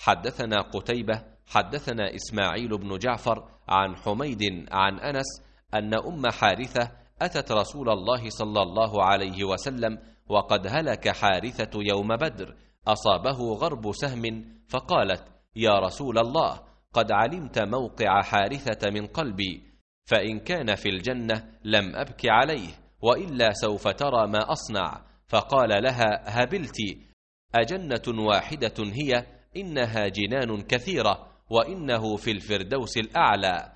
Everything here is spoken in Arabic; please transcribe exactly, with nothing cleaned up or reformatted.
حدثنا قتيبة حدثنا إسماعيل بن جعفر عن حميد عن أنس أن أم حارثة أتت رسول الله صلى الله عليه وسلم وقد هلك حارثة يوم بدر، أصابه غرب سهم، فقالت: يا رسول الله، قد علمت موقع حارثة من قلبي، فإن كان في الجنة لم أبك عليه، وإلا سوف ترى ما أصنع. فقال لها: هبلت، أجنة واحدة هي؟ إنها جنان كثيرة، وإنه في الفردوس الأعلى.